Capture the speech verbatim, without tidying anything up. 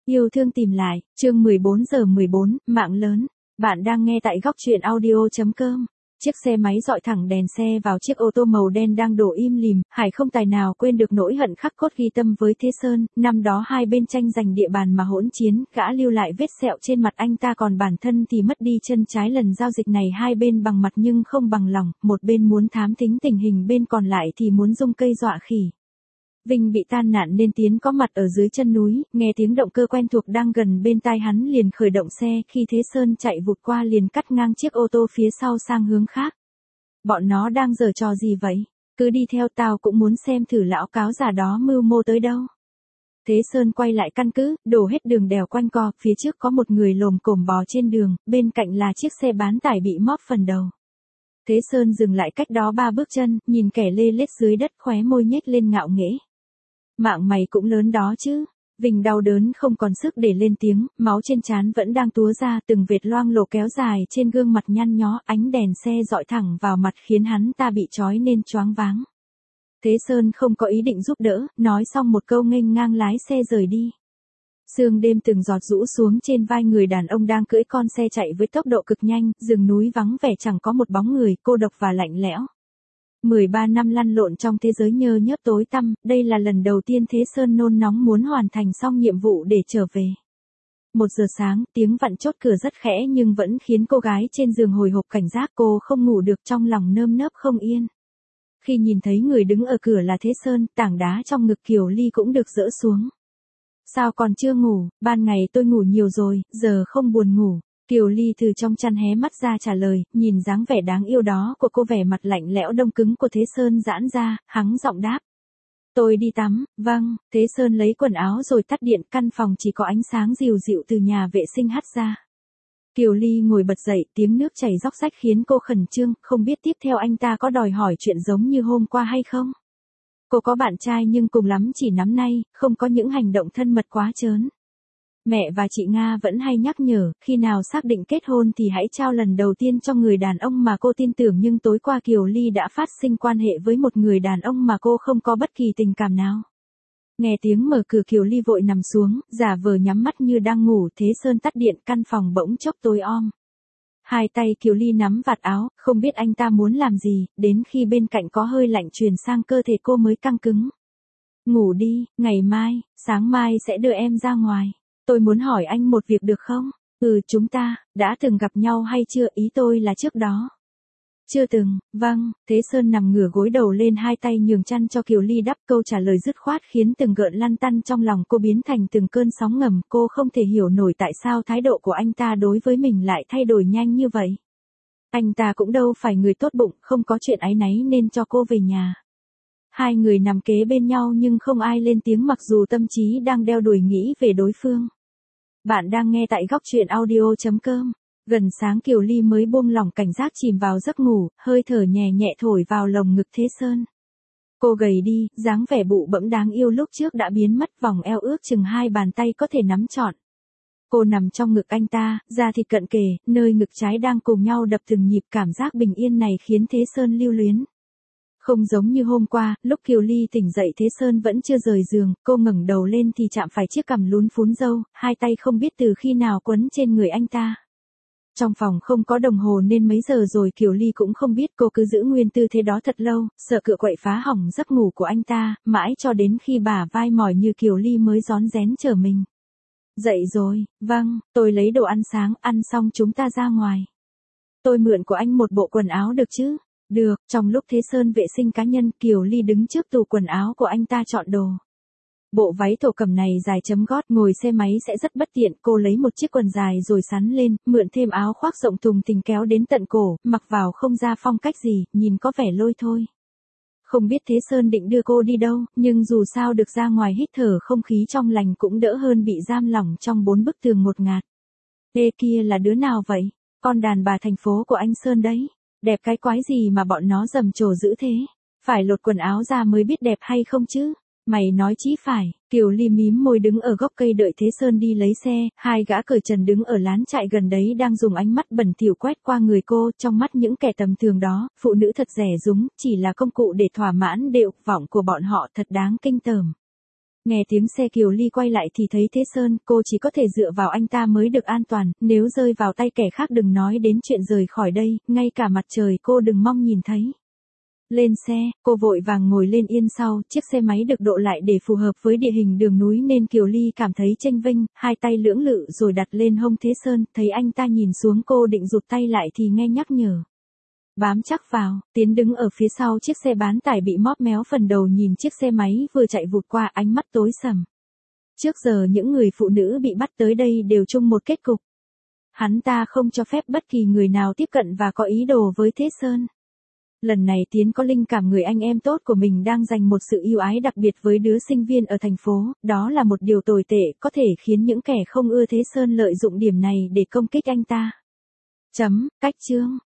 Yêu thương tìm lại, chương mười bốn giờ mười bốn, mạng lớn. Bạn đang nghe tại góc truyện audio.com. Chiếc xe máy dọi thẳng đèn xe vào chiếc ô tô màu đen đang đổ im lìm, Hải không tài nào quên được nỗi hận khắc cốt ghi tâm với Thế Sơn, năm đó hai bên tranh giành địa bàn mà hỗn chiến, gã lưu lại vết sẹo trên mặt anh ta còn bản thân thì mất đi chân trái. Lần giao dịch này hai bên bằng mặt nhưng không bằng lòng, một bên muốn thám thính tình hình, bên còn lại thì muốn dung cây dọa khỉ. Vinh bị tan nạn nên Tiến có mặt ở dưới chân núi, nghe tiếng động cơ quen thuộc đang gần bên tai hắn liền khởi động xe, khi Thế Sơn chạy vụt qua liền cắt ngang chiếc ô tô phía sau sang hướng khác. Bọn nó đang giở trò gì vậy? Cứ đi theo tao cũng muốn xem thử lão cáo già đó mưu mô tới đâu. Thế Sơn quay lại căn cứ, đổ hết đường đèo quanh co, phía trước có một người lồm cồm bò trên đường, bên cạnh là chiếc xe bán tải bị móp phần đầu. Thế Sơn dừng lại cách đó ba bước chân, nhìn kẻ lê lết dưới đất, khóe môi nhếch lên ngạo nghễ. Mạng mày cũng lớn đó chứ. Vinh đau đớn không còn sức để lên tiếng, máu trên trán vẫn đang túa ra, từng vệt loang lổ kéo dài trên gương mặt nhăn nhó, ánh đèn xe dọi thẳng vào mặt khiến hắn ta bị trói nên choáng váng. Thế Sơn không có ý định giúp đỡ, nói xong một câu nghênh ngang lái xe rời đi. Sương đêm từng giọt rũ xuống trên vai người đàn ông đang cưỡi con xe chạy với tốc độ cực nhanh, rừng núi vắng vẻ chẳng có một bóng người, cô độc và lạnh lẽo. mười ba năm lăn lộn trong thế giới nhơ nhớp tối tăm, đây là lần đầu tiên Thế Sơn nôn nóng muốn hoàn thành xong nhiệm vụ để trở về. Một giờ sáng, tiếng vặn chốt cửa rất khẽ nhưng vẫn khiến cô gái trên giường hồi hộp cảnh giác, cô không ngủ được, trong lòng nơm nớp không yên. Khi nhìn thấy người đứng ở cửa là Thế Sơn, tảng đá trong ngực Kiều Ly cũng được dỡ xuống. Sao còn chưa ngủ? Ban ngày tôi ngủ nhiều rồi, giờ không buồn ngủ. Kiều Ly từ trong chăn hé mắt ra trả lời, nhìn dáng vẻ đáng yêu đó của cô, vẻ mặt lạnh lẽo đông cứng của Thế Sơn giãn ra, hắng giọng đáp. Tôi đi tắm. Vâng. Thế Sơn lấy quần áo rồi tắt điện, căn phòng chỉ có ánh sáng dịu dịu từ nhà vệ sinh hắt ra. Kiều Ly ngồi bật dậy, tiếng nước chảy róc rách khiến cô khẩn trương, không biết tiếp theo anh ta có đòi hỏi chuyện giống như hôm qua hay không. Cô có bạn trai nhưng cùng lắm chỉ nắm nay, không có những hành động thân mật quá trớn. Mẹ và chị Nga vẫn hay nhắc nhở, khi nào xác định kết hôn thì hãy trao lần đầu tiên cho người đàn ông mà cô tin tưởng, nhưng tối qua Kiều Ly đã phát sinh quan hệ với một người đàn ông mà cô không có bất kỳ tình cảm nào. Nghe tiếng mở cửa Kiều Ly vội nằm xuống, giả vờ nhắm mắt như đang ngủ. Thế Sơn tắt điện, căn phòng bỗng chốc tối om. Hai tay Kiều Ly nắm vạt áo, không biết anh ta muốn làm gì, đến khi bên cạnh có hơi lạnh truyền sang cơ thể cô mới căng cứng. Ngủ đi, ngày mai, sáng mai sẽ đưa em ra ngoài. Tôi muốn hỏi anh một việc được không? Ừ, chúng ta đã từng gặp nhau hay chưa? Ý tôi là trước đó. Chưa từng. Vâng. Thế Sơn nằm ngửa gối đầu lên, hai tay nhường chăn cho Kiều Ly đắp. Câu trả lời dứt khoát khiến từng gợn lăn tăn trong lòng cô biến thành từng cơn sóng ngầm. Cô không thể hiểu nổi tại sao thái độ của anh ta đối với mình lại thay đổi nhanh như vậy. Anh ta cũng đâu phải người tốt bụng, không có chuyện áy náy nên cho cô về nhà. Hai người nằm kế bên nhau nhưng không ai lên tiếng, mặc dù tâm trí đang đeo đuổi nghĩ về đối phương. Bạn đang nghe tại góc truyện audio.com. Gần sáng Kiều Ly mới buông lỏng cảnh giác, chìm vào giấc ngủ, hơi thở nhẹ nhẹ thổi vào lồng ngực Thế Sơn. Cô gầy đi, dáng vẻ bụ bẫm đáng yêu lúc trước đã biến mất, vòng eo ước chừng hai bàn tay có thể nắm trọn. Cô nằm trong ngực anh ta, da thịt cận kề, nơi ngực trái đang cùng nhau đập từng nhịp, cảm giác bình yên này khiến Thế Sơn lưu luyến. Không giống như hôm qua, lúc Kiều Ly tỉnh dậy Thế Sơn vẫn chưa rời giường, cô ngẩng đầu lên thì chạm phải chiếc cằm lún phún râu, hai tay không biết từ khi nào quấn trên người anh ta. Trong phòng không có đồng hồ nên mấy giờ rồi Kiều Ly cũng không biết, cô cứ giữ nguyên tư thế đó thật lâu, sợ cựa quậy phá hỏng giấc ngủ của anh ta, mãi cho đến khi bả vai mỏi như Kiều Ly mới rón rén trở mình. Dậy rồi. Vâng, tôi lấy đồ ăn sáng, ăn xong chúng ta ra ngoài. Tôi mượn của anh một bộ quần áo được chứ? Được. Trong lúc Thế Sơn vệ sinh cá nhân, Kiều Ly đứng trước tủ quần áo của anh ta chọn đồ. Bộ váy thổ cẩm này dài chấm gót, ngồi xe máy sẽ rất bất tiện. Cô lấy một chiếc quần dài rồi sắn lên, mượn thêm áo khoác rộng thùng thình kéo đến tận cổ, mặc vào không ra phong cách gì, nhìn có vẻ lôi thôi. Không biết Thế Sơn định đưa cô đi đâu, nhưng dù sao được ra ngoài hít thở không khí trong lành cũng đỡ hơn bị giam lỏng trong bốn bức tường ngột ngạt. Ê, kia là đứa nào vậy? Con đàn bà thành phố của anh Sơn đấy. Đẹp cái quái gì mà bọn nó rầm rộ dữ thế? Phải lột quần áo ra mới biết đẹp hay không chứ? Mày nói chí phải. Kiều Ly mím môi đứng ở gốc cây đợi Thế Sơn đi lấy xe, hai gã cởi trần đứng ở lán trại gần đấy đang dùng ánh mắt bẩn thỉu quét qua người cô, trong mắt những kẻ tầm thường đó, phụ nữ thật rẻ rúng, chỉ là công cụ để thỏa mãn đều vọng của bọn họ, thật đáng kinh tởm. Nghe tiếng xe Kiều Ly quay lại thì thấy Thế Sơn, cô chỉ có thể dựa vào anh ta mới được an toàn, nếu rơi vào tay kẻ khác đừng nói đến chuyện rời khỏi đây, ngay cả mặt trời cô đừng mong nhìn thấy. Lên xe, cô vội vàng ngồi lên yên sau, chiếc xe máy được độ lại để phù hợp với địa hình đường núi nên Kiều Ly cảm thấy chênh vênh, hai tay lưỡng lự rồi đặt lên hông Thế Sơn, thấy anh ta nhìn xuống cô định rụt tay lại thì nghe nhắc nhở. Bám chắc vào, Tiến đứng ở phía sau chiếc xe bán tải bị móp méo phần đầu nhìn chiếc xe máy vừa chạy vụt qua, ánh mắt tối sầm. Trước giờ những người phụ nữ bị bắt tới đây đều chung một kết cục. Hắn ta không cho phép bất kỳ người nào tiếp cận và có ý đồ với Thế Sơn. Lần này Tiến có linh cảm người anh em tốt của mình đang dành một sự yêu ái đặc biệt với đứa sinh viên ở thành phố, đó là một điều tồi tệ, có thể khiến những kẻ không ưa Thế Sơn lợi dụng điểm này để công kích anh ta. Chấm, cách chương.